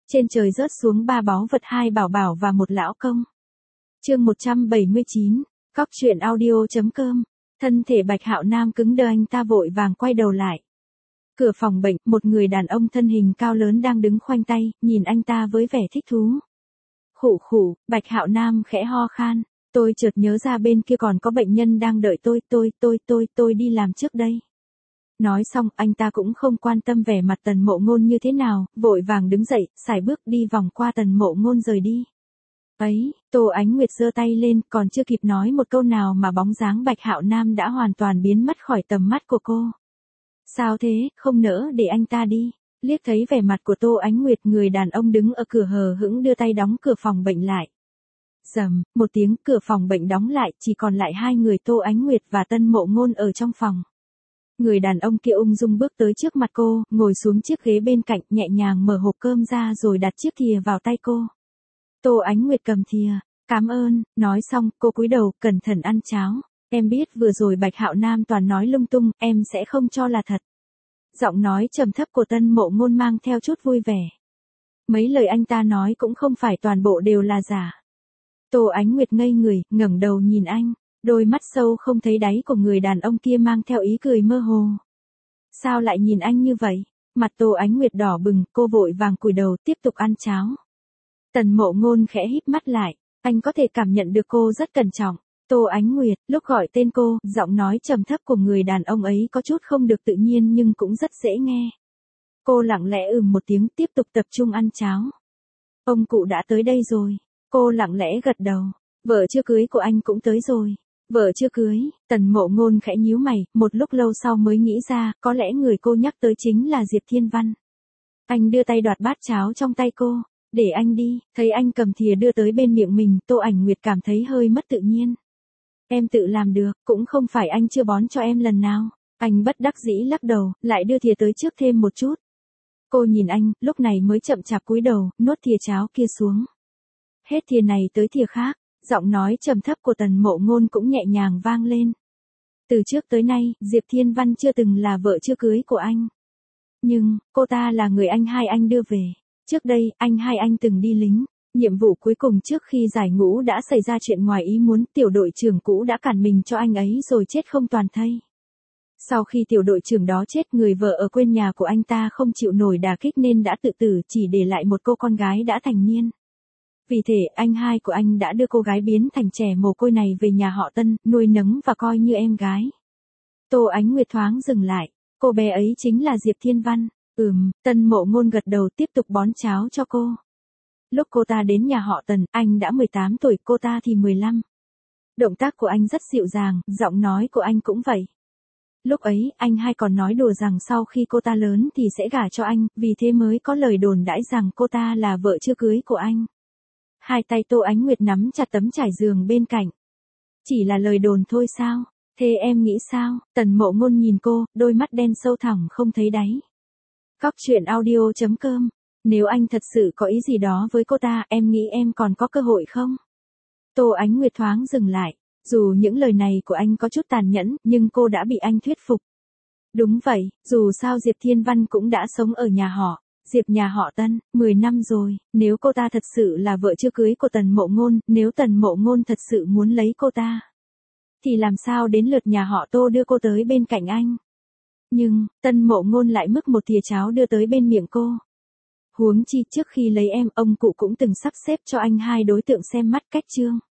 Trên trời rớt xuống 3 báu vật, 2 bảo bảo và 1 lão công. Chương 179, Cóc truyện audio.com. Thân thể Bạch Hạo Nam cứng đơ, anh ta vội vàng quay đầu lại. Cửa phòng bệnh, một người đàn ông thân hình cao lớn đang đứng khoanh tay, nhìn anh ta với vẻ thích thú. Khụ khụ, Bạch Hạo Nam khẽ ho khan. Tôi chợt nhớ ra bên kia còn có bệnh nhân đang đợi tôi đi làm trước đây. Nói xong, anh ta cũng không quan tâm vẻ mặt Tần Mộ Ngôn như thế nào, vội vàng đứng dậy, sải bước đi vòng qua Tần Mộ Ngôn rời đi. Ấy, Tô Ánh Nguyệt giơ tay lên, còn chưa kịp nói một câu nào mà bóng dáng Bạch Hạo Nam đã hoàn toàn biến mất khỏi tầm mắt của cô. Sao thế, không nỡ để anh ta đi? Liếc thấy vẻ mặt của Tô Ánh Nguyệt, người đàn ông đứng ở cửa hờ hững đưa tay đóng cửa phòng bệnh lại. Rầm, một tiếng, cửa phòng bệnh đóng lại, chỉ còn lại hai người Tô Ánh Nguyệt và Tân Mộ Ngôn ở trong phòng. Người đàn ông kia ung dung bước tới trước mặt cô, ngồi xuống chiếc ghế bên cạnh, nhẹ nhàng mở hộp cơm ra rồi đặt chiếc thìa vào tay cô. Tô Ánh Nguyệt cầm thìa, cảm ơn, nói xong, cô cúi đầu, cẩn thận ăn cháo. Em biết vừa rồi Bạch Hạo Nam toàn nói lung tung, em sẽ không cho là thật. Giọng nói trầm thấp của Tân Mộ Ngôn mang theo chút vui vẻ. Mấy lời anh ta nói cũng không phải toàn bộ đều là giả. Tô Ánh Nguyệt ngây người, ngẩng đầu nhìn anh, đôi mắt sâu không thấy đáy của người đàn ông kia mang theo ý cười mơ hồ. Sao lại nhìn anh như vậy? Mặt Tô Ánh Nguyệt đỏ bừng, cô vội vàng cúi đầu tiếp tục ăn cháo. Tần Mộ Ngôn khẽ híp mắt lại, anh có thể cảm nhận được cô rất cẩn trọng. Tô Ánh Nguyệt, lúc gọi tên cô, giọng nói trầm thấp của người đàn ông ấy có chút không được tự nhiên nhưng cũng rất dễ nghe. Cô lặng lẽ một tiếng tiếp tục tập trung ăn cháo. Ông cụ đã tới đây rồi. Cô lặng lẽ gật đầu. Vợ chưa cưới của anh cũng tới rồi. Vợ chưa cưới, Tần Mộ Ngôn khẽ nhíu mày, một lúc lâu sau mới nghĩ ra, có lẽ người cô nhắc tới chính là Diệp Thiên Văn. Anh đưa tay đoạt bát cháo trong tay cô. Để anh đi, thấy anh cầm thìa đưa tới bên miệng mình, Tô Ánh Nguyệt cảm thấy hơi mất tự nhiên. Em tự làm được, cũng không phải anh chưa bón cho em lần nào. Anh bất đắc dĩ lắc đầu, lại đưa thìa tới trước thêm một chút. Cô nhìn anh, lúc này mới chậm chạp cúi đầu, nuốt thìa cháo kia xuống. Hết thìa này tới thìa khác, giọng nói trầm thấp của Tần Mộ Ngôn cũng nhẹ nhàng vang lên. Từ trước tới nay, Diệp Thiên Văn chưa từng là vợ chưa cưới của anh. Nhưng, cô ta là người anh đưa về. Trước đây, anh từng đi lính. Nhiệm vụ cuối cùng trước khi giải ngũ đã xảy ra chuyện ngoài ý muốn, tiểu đội trưởng cũ đã cản mình cho anh ấy rồi chết không toàn thây. Sau khi tiểu đội trưởng đó chết, người vợ ở quê nhà của anh ta không chịu nổi đả kích nên đã tự tử, chỉ để lại một cô con gái đã thành niên. Vì thế, anh hai của anh đã đưa cô gái biến thành trẻ mồ côi này về nhà họ Tân, nuôi nấng và coi như em gái. Tô Ánh Nguyệt thoáng dừng lại, cô bé ấy chính là Diệp Thiên Văn. Tân Mộ Ngôn gật đầu tiếp tục bón cháo cho cô. Lúc cô ta đến nhà họ Tần, anh đã 18 tuổi, cô ta thì 15. Động tác của anh rất dịu dàng, giọng nói của anh cũng vậy. Lúc ấy, anh hai còn nói đùa rằng sau khi cô ta lớn thì sẽ gả cho anh, vì thế mới có lời đồn đãi rằng cô ta là vợ chưa cưới của anh. Hai tay Tô Ánh Nguyệt nắm chặt tấm trải giường bên cạnh. Chỉ là lời đồn thôi sao? Thế em nghĩ sao? Tần Mộ Ngôn nhìn cô, đôi mắt đen sâu thẳm không thấy đáy. Cóc truyện audio.com. Nếu anh thật sự có ý gì đó với cô ta, em nghĩ em còn có cơ hội không? Tô Ánh Nguyệt thoáng dừng lại. Dù những lời này của anh có chút tàn nhẫn, nhưng cô đã bị anh thuyết phục. Đúng vậy, dù sao Diệp Thiên Văn cũng đã sống ở nhà họ Diệp nhà họ Tân, 10 năm rồi. Nếu cô ta thật sự là vợ chưa cưới của Tần Mộ Ngôn, nếu Tần Mộ Ngôn thật sự muốn lấy cô ta, thì làm sao đến lượt nhà họ Tô đưa cô tới bên cạnh anh? Nhưng, Tân Mộ Ngôn lại múc một thìa cháo đưa tới bên miệng cô. Huống chi trước khi lấy em, ông cụ cũng từng sắp xếp cho anh hai đối tượng xem mắt cách chương.